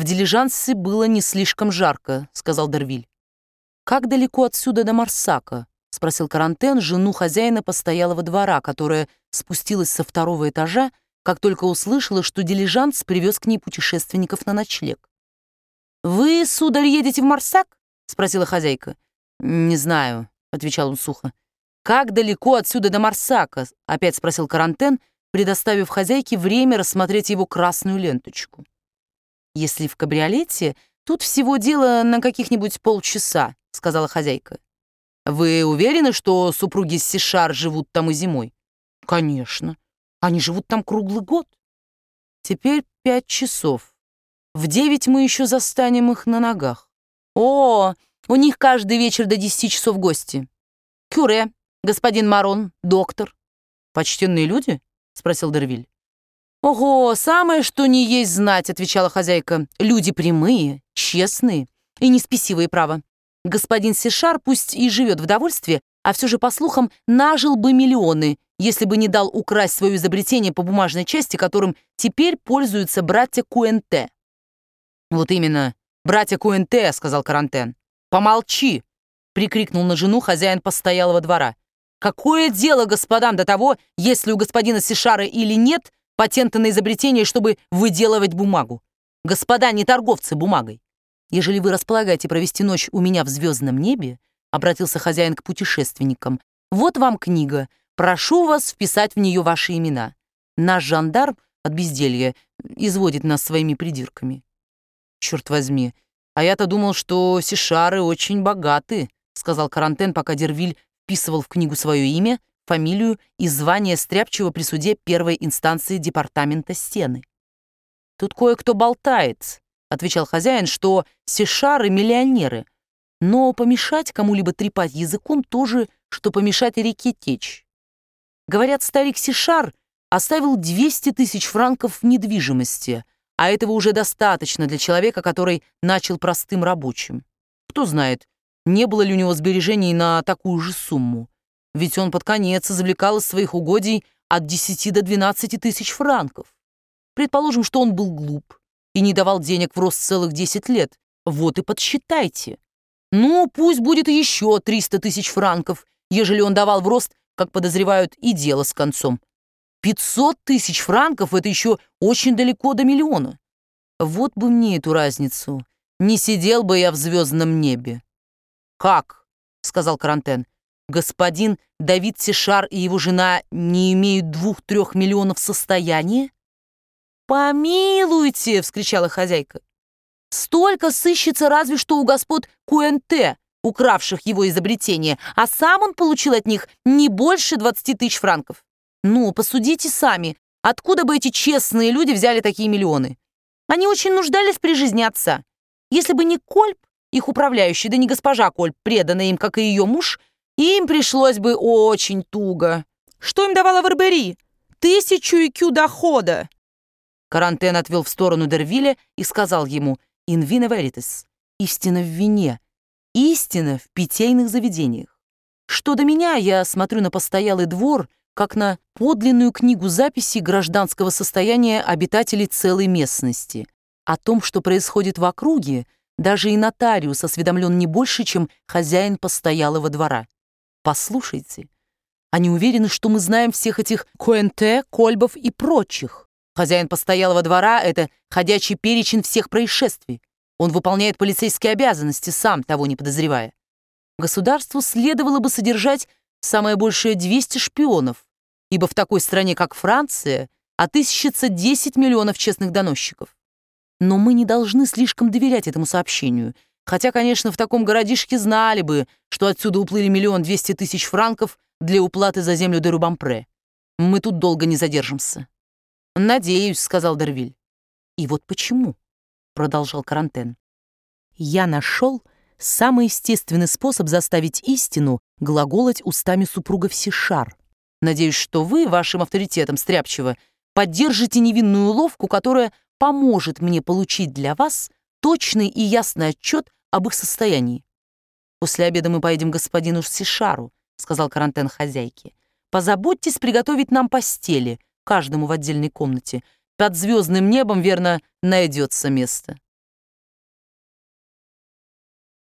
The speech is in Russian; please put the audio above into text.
«В дилижансе было не слишком жарко», — сказал Дервиль. «Как далеко отсюда до Марсака?» — спросил Карантен жену хозяина постоялого двора, которая спустилась со второго этажа, как только услышала, что дилижанс привез к ней путешественников на ночлег. «Вы, сударь, едете в Марсак?» — спросила хозяйка. «Не знаю», — отвечал он сухо. «Как далеко отсюда до Марсака?» — опять спросил Карантен, предоставив хозяйке время рассмотреть его красную ленточку. «Если в кабриолете, тут всего дело на каких-нибудь полчаса», — сказала хозяйка. «Вы уверены, что супруги Сишар живут там и зимой?» «Конечно. Они живут там круглый год». «Теперь 5 часов. В 9 мы еще застанем их на ногах. О, у них каждый вечер до 10 часов гости. Кюре, господин Марон, доктор». «Почтенные люди?» — спросил Дервиль. «Ого, самое что ни есть знать», — отвечала хозяйка. «Люди прямые, честные и неспесивые, право. Господин Сишар пусть и живет в довольстве, а все же, по слухам, нажил бы миллионы, если бы не дал украсть свое изобретение по бумажной части, которым теперь пользуются братья Куэнте». «Вот именно, братья Куэнте», — сказал Карантен. «Помолчи!» — прикрикнул на жену хозяин постоялого двора. «Какое дело господам до того, есть ли у господина Сишара или нет патента на изобретение, чтобы выделывать бумагу? Господа не торговцы бумагой. Ежели вы располагаете провести ночь у меня в звездном небе, — обратился хозяин к путешественникам, — вот вам книга. Прошу вас вписать в нее ваши имена. Наш жандарм от безделья изводит нас своими придирками». «Черт возьми, а я-то думал, что Сишары очень богаты», — сказал Карантен, пока Дервиль вписывал в книгу свое имя, фамилию и звание стряпчего при суде первой инстанции департамента Стены. «Тут кое-кто болтает», — отвечал хозяин, «что Сишары — миллионеры. Но помешать кому-либо трепать языком тоже, что помешать реке течь. Говорят, старик Сишар оставил 200 тысяч франков в недвижимости, а этого уже достаточно для человека, который начал простым рабочим. Кто знает, не было ли у него сбережений на такую же сумму. Ведь он под конец извлекал из своих угодий от 10 до 12 тысяч франков. Предположим, что он был глуп и не давал денег в рост целых 10 лет. Вот и подсчитайте. Ну, пусть будет еще 300 тысяч франков, ежели он давал в рост, как подозревают, и дело с концом. 500 тысяч франков — это еще очень далеко до миллиона. Вот бы мне эту разницу. Не сидел бы я в звездном небе». «Как?» — сказал Карантен. «Господин Давид Сишар и его жена не имеют 2-3 миллионов состояния?» «Помилуйте!» — вскричала хозяйка. «Столько сыщется разве что у господ Куэнте, укравших его изобретение, а сам он получил от них не больше 20 тысяч франков. Ну, посудите сами, откуда бы эти честные люди взяли такие миллионы? Они очень нуждались при жизни отца. Если бы не Кольб, их управляющий, да не госпожа Кольб, преданная им, как и ее муж, им пришлось бы очень туго. Что им давала Варбери? 1000 икю дохода». Карантен отвел в сторону Дервиля и сказал ему: «In vino veritas» — истина в вине, истина в питейных заведениях. Что до меня, я смотрю на постоялый двор, как на подлинную книгу записей гражданского состояния обитателей целой местности. О том, что происходит в округе, даже и нотариус осведомлен не больше, чем хозяин постоялого двора. Послушайте, они уверены, что мы знаем всех этих Куэнте, Кольбов и прочих. Хозяин постоялого двора — это ходячий перечень всех происшествий. Он выполняет полицейские обязанности, сам того не подозревая. Государству следовало бы содержать самое большее 200 шпионов, ибо в такой стране, как Франция, отыщется 10 миллионов честных доносчиков. Но мы не должны слишком доверять этому сообщению, хотя, конечно, в таком городишке знали бы, что отсюда уплыли 1 200 000 франков для уплаты за землю де Рубампре. Мы тут долго не задержимся». «Надеюсь», — сказал Дервиль. «И вот почему», — продолжал Карантен. «Я нашел самый естественный способ заставить истину глаголать устами супругов Сишар. Надеюсь, что вы, вашим авторитетом стряпчего, поддержите невинную уловку, которая поможет мне получить для вас точный и ясный отчет об их состоянии. После обеда мы поедем к господину Сишару», — сказал Карантен хозяйке. «Позаботьтесь приготовить нам постели, каждому в отдельной комнате. Под звездным небом, верно, найдется место».